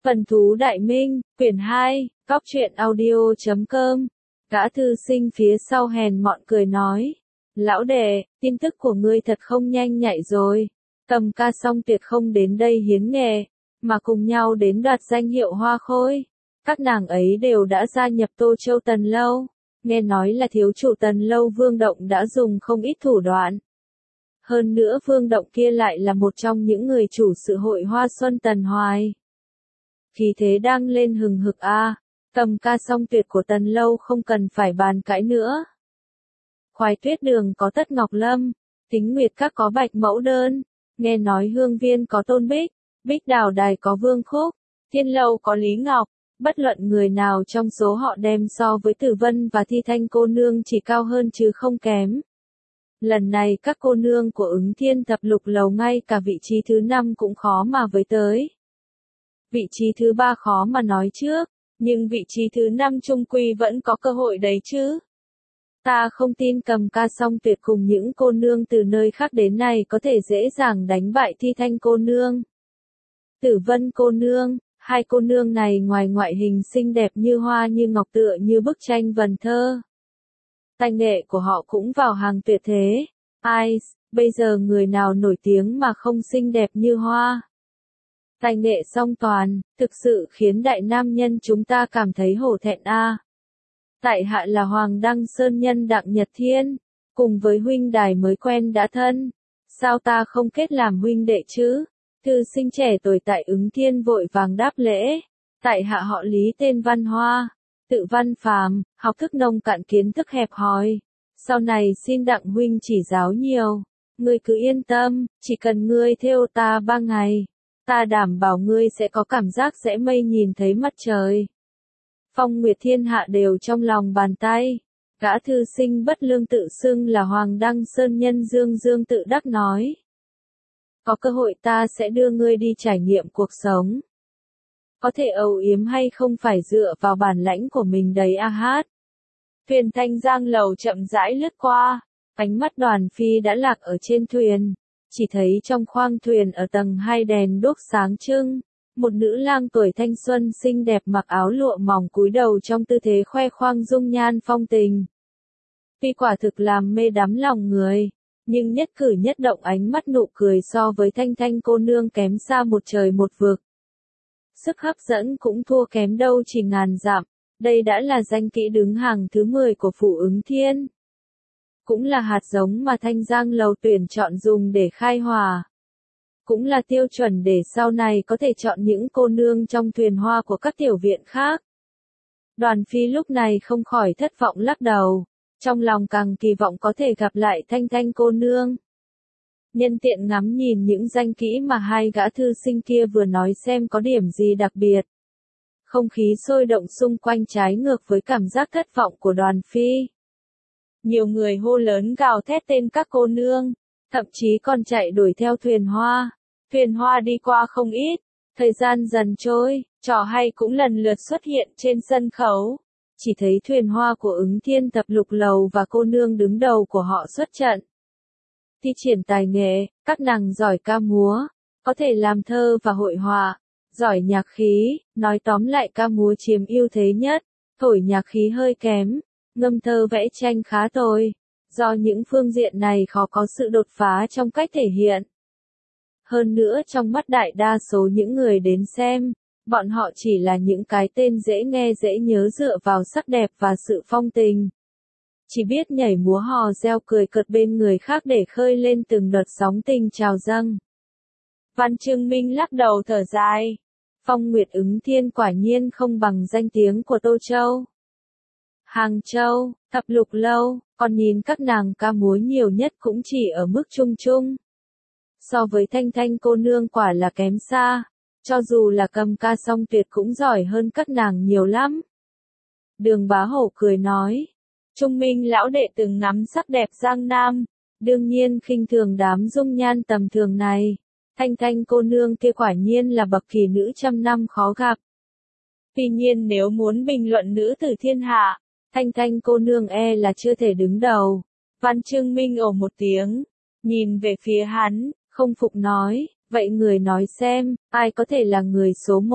Vân Thú Đại Minh, quyển 2, Góc truyện audio.com. Gã thư sinh phía sau hèn mọn cười nói. Lão đệ, tin tức của ngươi thật không nhanh nhạy rồi. Cầm Ca Song Tuyệt không đến đây hiến nghệ, mà cùng nhau đến đoạt danh hiệu Hoa Khôi. Các nàng ấy đều đã gia nhập Tô Châu Tần Lâu. Nghe nói là thiếu chủ Tần Lâu Vương Động đã dùng không ít thủ đoạn. Hơn nữa Vương Động kia lại là một trong những người chủ sự hội Hoa Xuân Tần Hoài. Khí thế đang lên hừng hực a. Cầm Ca Song Tuyệt của Tần Lâu không cần phải bàn cãi nữa. Khoái Tuyết Đường có Tất Ngọc Lâm, Tính Nguyệt Các có Bạch Mẫu Đơn, nghe nói Hương Viên có Tôn Bích, Bích Đào Đài có Vương Khúc, Thiên Lâu có Lý Ngọc. Bất luận người nào trong số họ đem so với Tử Vân và Thi Thanh cô nương chỉ cao hơn chứ không kém. Lần này các cô nương của Ứng Thiên Thập Lục Lầu ngay cả vị trí thứ 5 cũng khó mà với tới. Vị trí thứ 3 khó mà nói trước, nhưng vị trí thứ 5 chung quy vẫn có cơ hội đấy chứ. Ta không tin Cầm Ca Song Tuyệt cùng những cô nương từ nơi khác đến này có thể dễ dàng đánh bại Thi Thanh cô nương. Tử Vân cô nương, hai cô nương này ngoài ngoại hình xinh đẹp như hoa như ngọc tựa như bức tranh vần thơ. Tài nghệ của họ cũng vào hàng tuyệt thế. Ai, bây giờ người nào nổi tiếng mà không xinh đẹp như hoa. Tài nghệ song toàn, thực sự khiến đại nam nhân chúng ta cảm thấy hổ thẹn a. Tại hạ là Hoàng Đăng Sơn Nhân Đặng Nhật Thiên, cùng với huynh đài mới quen đã thân. Sao ta không kết làm huynh đệ chứ? Thư sinh trẻ tuổi tại Ứng Thiên vội vàng đáp lễ. Tại hạ họ Lý tên Văn Hoa, tự văn phàm, học thức nông cạn kiến thức hẹp hòi. Sau này xin Đặng huynh chỉ giáo nhiều. Ngươi cứ yên tâm, chỉ cần ngươi theo ta 3 ngày. Ta đảm bảo ngươi sẽ có cảm giác rẽ mây nhìn thấy mặt trời. Phong nguyệt thiên hạ đều trong lòng bàn tay. Gã thư sinh bất lương tự xưng là Hoàng Đăng Sơn Nhân Dương Dương tự đắc nói. Có cơ hội ta sẽ đưa ngươi đi trải nghiệm cuộc sống. Có thể âu yếm hay không phải dựa vào bản lãnh của mình đấy a hát. Thuyền Thanh Giang Lầu chậm rãi lướt qua, ánh mắt Đoàn Phi đã lạc ở trên thuyền. Chỉ thấy trong khoang thuyền ở tầng 2 đèn đuốc sáng trưng, một nữ lang tuổi thanh xuân xinh đẹp mặc áo lụa mỏng cúi đầu trong tư thế khoe khoang dung nhan phong tình. Tuy quả thực làm mê đắm lòng người, nhưng nhất cử nhất động ánh mắt nụ cười so với Thanh Thanh cô nương kém xa một trời một vực. Sức hấp dẫn cũng thua kém đâu chỉ ngàn dặm, đây đã là danh kỹ đứng hàng thứ 10 của phủ Ứng Thiên. Cũng là hạt giống mà Thanh Giang Lầu tuyển chọn dùng để khai hỏa. Cũng là tiêu chuẩn để sau này có thể chọn những cô nương trong thuyền hoa của các tiểu viện khác. Đoàn Phi lúc này không khỏi thất vọng lắc đầu, trong lòng càng kỳ vọng có thể gặp lại Thanh Thanh cô nương. Nhân tiện ngắm nhìn những danh kỹ mà hai gã thư sinh kia vừa nói xem có điểm gì đặc biệt. Không khí sôi động xung quanh trái ngược với cảm giác thất vọng của Đoàn Phi. Nhiều người hô lớn gào thét tên các cô nương, thậm chí còn chạy đuổi theo thuyền hoa. Thuyền hoa đi qua không ít, thời gian dần trôi, trò hay cũng lần lượt xuất hiện trên sân khấu. Chỉ thấy thuyền hoa của Ứng Thiên Thập Lục Lầu và cô nương đứng đầu của họ xuất trận. Thi triển tài nghệ, các nàng giỏi ca múa, có thể làm thơ và hội họa, giỏi nhạc khí, nói tóm lại ca múa chiếm ưu thế nhất, thổi nhạc khí hơi kém, ngâm thơ vẽ tranh khá tồi. Do những phương diện này khó có sự đột phá trong cách thể hiện. Hơn nữa trong mắt đại đa số những người đến xem, bọn họ chỉ là những cái tên dễ nghe dễ nhớ dựa vào sắc đẹp và sự phong tình. Chỉ biết nhảy múa hò reo cười cợt bên người khác để khơi lên từng đợt sóng tình trào dâng. Văn Trương Minh lắc đầu thở dài. Phong Nguyệt Ứng Thiên quả nhiên không bằng danh tiếng của Tô Châu. Hàng Châu, Thập Lục Lâu, còn nhìn các nàng ca múa nhiều nhất cũng chỉ ở mức trung trung. So với Thanh Thanh cô nương quả là kém xa, cho dù là Cầm Ca Song Tuyệt cũng giỏi hơn các nàng nhiều lắm. Đường Bá Hổ cười nói, Trung Minh lão đệ từng ngắm sắc đẹp Giang Nam, đương nhiên khinh thường đám dung nhan tầm thường này. Thanh Thanh cô nương kia quả nhiên là bậc kỳ nữ trăm năm khó gặp. Tuy nhiên nếu muốn bình luận nữ tử thiên hạ, Thanh Thanh cô nương là chưa thể đứng đầu. Văn Trương Minh ồ một tiếng, nhìn về phía hắn, không phục nói, vậy người nói xem, ai có thể là người số 1?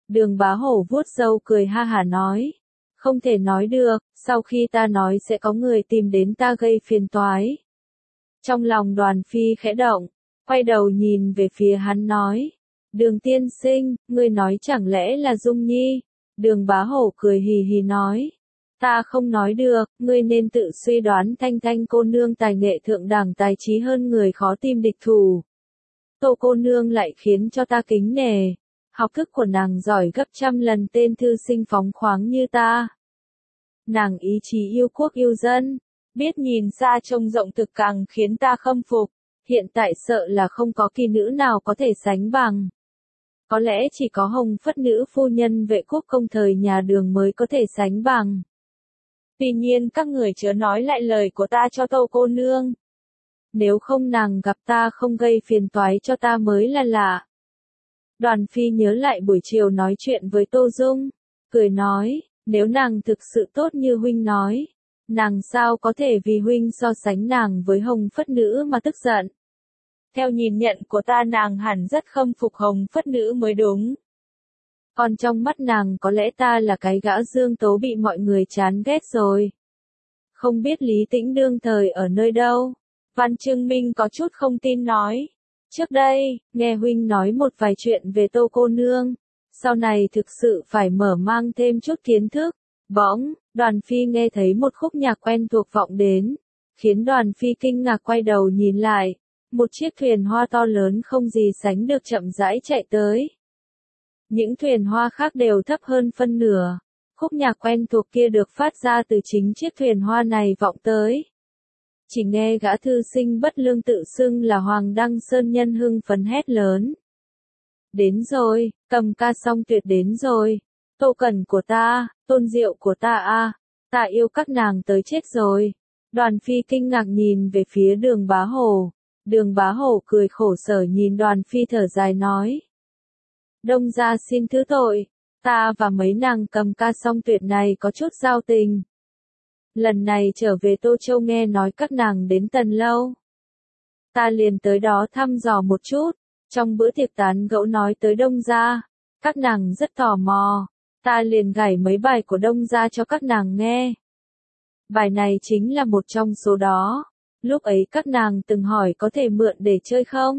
Đường Bá Hổ vuốt râu cười ha hả nói. Không thể nói được, sau khi ta nói sẽ có người tìm đến ta gây phiền toái. Trong lòng Đoàn Phi khẽ động, quay đầu nhìn về phía hắn nói. Đường tiên sinh, ngươi nói chẳng lẽ là Dung Nhi? Đường Bá Hổ cười hì hì nói. Ta không nói được, ngươi nên tự suy đoán. Thanh Thanh cô nương tài nghệ thượng đẳng, tài trí hơn người, khó tìm địch thủ. Tô cô nương lại khiến cho ta kính nể. Học thức của nàng giỏi gấp trăm lần tên thư sinh phóng khoáng như ta. Nàng ý chí yêu quốc yêu dân, biết nhìn xa trông rộng thực càng khiến ta khâm phục. Hiện tại sợ là không có kỳ nữ nào có thể sánh bằng. Có lẽ chỉ có Hồng Phất nữ phu nhân Vệ Quốc Công thời nhà Đường mới có thể sánh bằng. Tuy nhiên các người chớ nói lại lời của ta cho Tô cô nương. Nếu không nàng gặp ta không gây phiền toái cho ta mới là lạ. Đoàn Phi nhớ lại buổi chiều nói chuyện với Tô Dung, cười nói, nếu nàng thực sự tốt như huynh nói, nàng sao có thể vì huynh so sánh nàng với Hồng Phất nữ mà tức giận. Theo nhìn nhận của ta nàng hẳn rất khâm phục Hồng Phất nữ mới đúng. Còn trong mắt nàng có lẽ ta là cái gã Dương Tố bị mọi người chán ghét rồi. Không biết Lý Tĩnh đương thời ở nơi đâu? Văn Trương Minh có chút không tin nói. Trước đây, nghe huynh nói một vài chuyện về Tô cô nương. Sau này thực sự phải mở mang thêm chút kiến thức. Bỗng, Đoàn Phi nghe thấy một khúc nhạc quen thuộc vọng đến. Khiến Đoàn Phi kinh ngạc quay đầu nhìn lại. Một chiếc thuyền hoa to lớn không gì sánh được chậm rãi chạy tới. Những thuyền hoa khác đều thấp hơn phân nửa. Khúc nhạc quen thuộc kia được phát ra từ chính chiếc thuyền hoa này vọng tới. Chỉ nghe gã thư sinh bất lương tự xưng là Hoàng Đăng Sơn Nhân hưng phấn hét lớn. Đến rồi, Cầm Ca Song Tuyệt đến rồi. Tô Cẩn của ta, Tôn Diệu của ta a, ta yêu các nàng tới chết rồi. Đoàn Phi kinh ngạc nhìn về phía Đường Bá Hổ. Đường Bá Hổ cười khổ sở nhìn Đoàn Phi thở dài nói. Đông gia xin thứ tội, ta và mấy nàng Cầm Ca Song Tuyệt này có chút giao tình. Lần này trở về Tô Châu nghe nói các nàng đến Tần Lâu. Ta liền tới đó thăm dò một chút, trong bữa tiệc tán gẫu nói tới Đông gia, các nàng rất tò mò, ta liền gảy mấy bài của Đông gia cho các nàng nghe. Bài này chính là một trong số đó, lúc ấy các nàng từng hỏi có thể mượn để chơi không?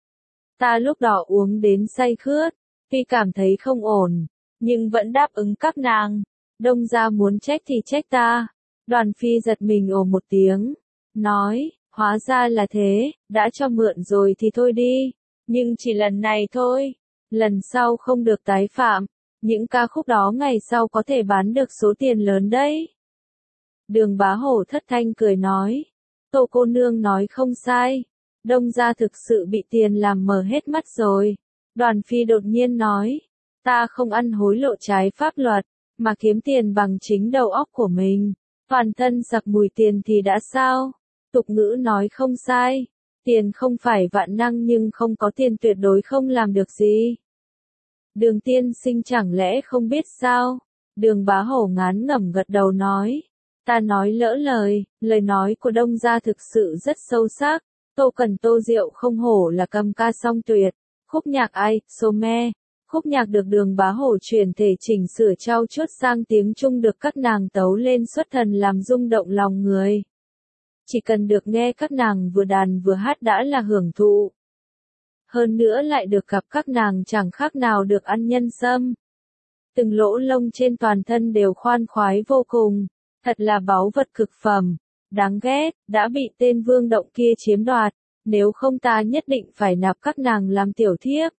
Ta lúc đó uống đến say khướt, tuy cảm thấy không ổn, nhưng vẫn đáp ứng các nàng. Đông gia muốn trách thì trách ta. Đoàn Phi giật mình ồ một tiếng, nói, hóa ra là thế, đã cho mượn rồi thì thôi đi, nhưng chỉ lần này thôi, lần sau không được tái phạm, những ca khúc đó ngày sau có thể bán được số tiền lớn đấy. Đường Bá Hổ thất thanh cười nói, Tô cô nương nói không sai, Đông gia thực sự bị tiền làm mờ hết mắt rồi. Đoàn Phi đột nhiên nói, ta không ăn hối lộ trái pháp luật, mà kiếm tiền bằng chính đầu óc của mình. Toàn thân giặc mùi tiền thì đã sao? Tục ngữ nói không sai. Tiền không phải vạn năng nhưng không có tiền tuyệt đối không làm được gì. Đường tiên sinh chẳng lẽ không biết sao? Đường Bá Hổ ngán ngẩm gật đầu nói. Ta nói lỡ lời, lời nói của Đông gia thực sự rất sâu sắc. Tô Cẩn Tô Diệu không hổ là Cầm Ca Song Tuyệt. Khúc nhạc ai, Some. Khúc nhạc được Đường Bá Hổ chuyển thể chỉnh sửa trau chuốt sang tiếng Trung được các nàng tấu lên xuất thần làm rung động lòng người. Chỉ cần được nghe các nàng vừa đàn vừa hát đã là hưởng thụ. Hơn nữa lại được gặp các nàng chẳng khác nào được ăn nhân sâm. Từng lỗ lông trên toàn thân đều khoan khoái vô cùng, thật là báu vật cực phẩm. Đáng ghét, đã bị tên Vương Động kia chiếm đoạt, nếu không ta nhất định phải nạp các nàng làm tiểu thiếp.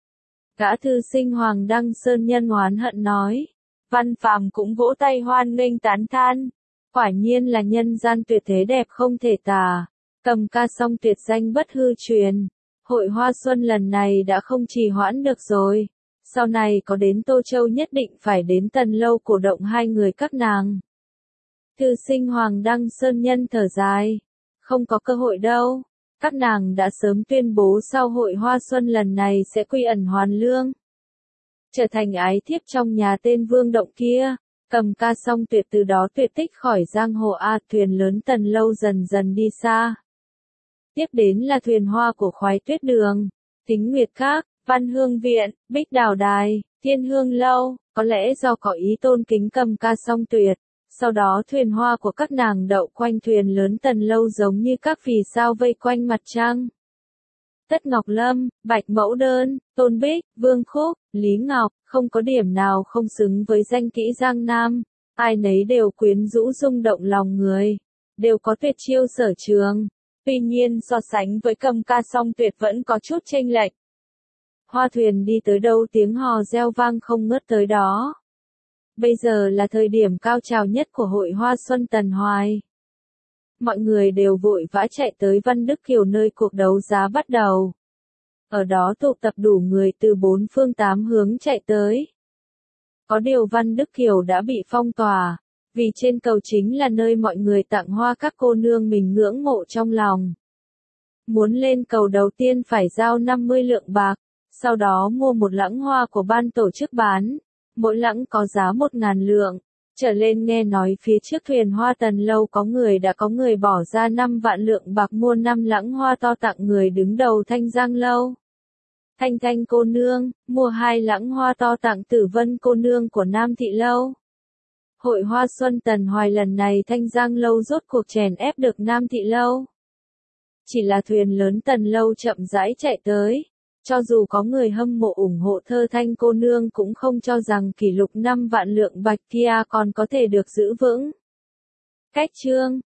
Gã thư sinh Hoàng Đăng Sơn Nhân oán hận nói. Văn Phàm cũng vỗ tay hoan nghênh tán than. Quả nhiên là nhân gian tuyệt thế đẹp không thể tả. Cầm Ca Song Tuyệt danh bất hư truyền. Hội Hoa Xuân lần này đã không trì hoãn được rồi. Sau này có đến Tô Châu nhất định phải đến Tần Lâu cổ động hai người các nàng. Thư sinh Hoàng Đăng Sơn Nhân thở dài. Không có cơ hội đâu. Các nàng đã sớm tuyên bố sau hội Hoa Xuân lần này sẽ quy ẩn hoàn lương. Trở thành ái thiếp trong nhà tên Vương Động kia. Cầm Ca Song Tuyệt từ đó tuyệt tích khỏi giang hồ a, thuyền lớn Tần Lâu dần dần đi xa. Tiếp đến là thuyền hoa của Khoái Tuyết Đường, Tính Nguyệt Các, Văn Hương Viện, Bích Đào Đài, Thiên Hương Lâu, có lẽ do có ý tôn kính Cầm Ca Song Tuyệt, sau đó thuyền hoa của các nàng đậu quanh thuyền lớn Tần Lâu giống như các vì sao vây quanh mặt trăng. Tất Ngọc Lâm, Bạch Mẫu Đơn, Tôn Bích, Vương Khúc, Lý Ngọc, không có điểm nào không xứng với danh kỹ Giang Nam, ai nấy đều quyến rũ rung động lòng người, đều có tuyệt chiêu sở trường. Tuy nhiên so sánh với Cầm Ca Song Tuyệt vẫn có chút chênh lệch. Hoa thuyền đi tới đâu tiếng hò reo vang không ngớt tới đó. Bây giờ là thời điểm cao trào nhất của hội hoa xuân Tần Hoài. Mọi người đều vội vã chạy tới Văn Đức Kiều nơi cuộc đấu giá bắt đầu. Ở đó tụ tập đủ người từ bốn phương tám hướng chạy tới. Có điều Văn Đức Kiều đã bị phong tỏa, vì trên cầu chính là nơi mọi người tặng hoa các cô nương mình ngưỡng mộ trong lòng. Muốn lên cầu đầu tiên phải giao 50 lượng bạc, sau đó mua một lẵng hoa của ban tổ chức bán, mỗi lẵng có giá 1.000 lượng. Trở lên nghe nói phía trước thuyền hoa Tần Lâu đã có người bỏ ra 5 vạn lượng bạc mua 5 lẵng hoa to tặng người đứng đầu Thanh Giang Lâu. Thanh Thanh cô nương, mua 2 lẵng hoa to tặng Tử Vân cô nương của Nam Thị Lâu. Hội hoa xuân Tần Hoài lần này Thanh Giang Lâu rốt cuộc chèn ép được Nam Thị Lâu. Chỉ là thuyền lớn Tần Lâu chậm rãi chạy tới. Cho dù có người hâm mộ ủng hộ Thơ Thanh cô nương cũng không cho rằng kỷ lục 5 vạn lượng bạch kia còn có thể được giữ vững. Cách chương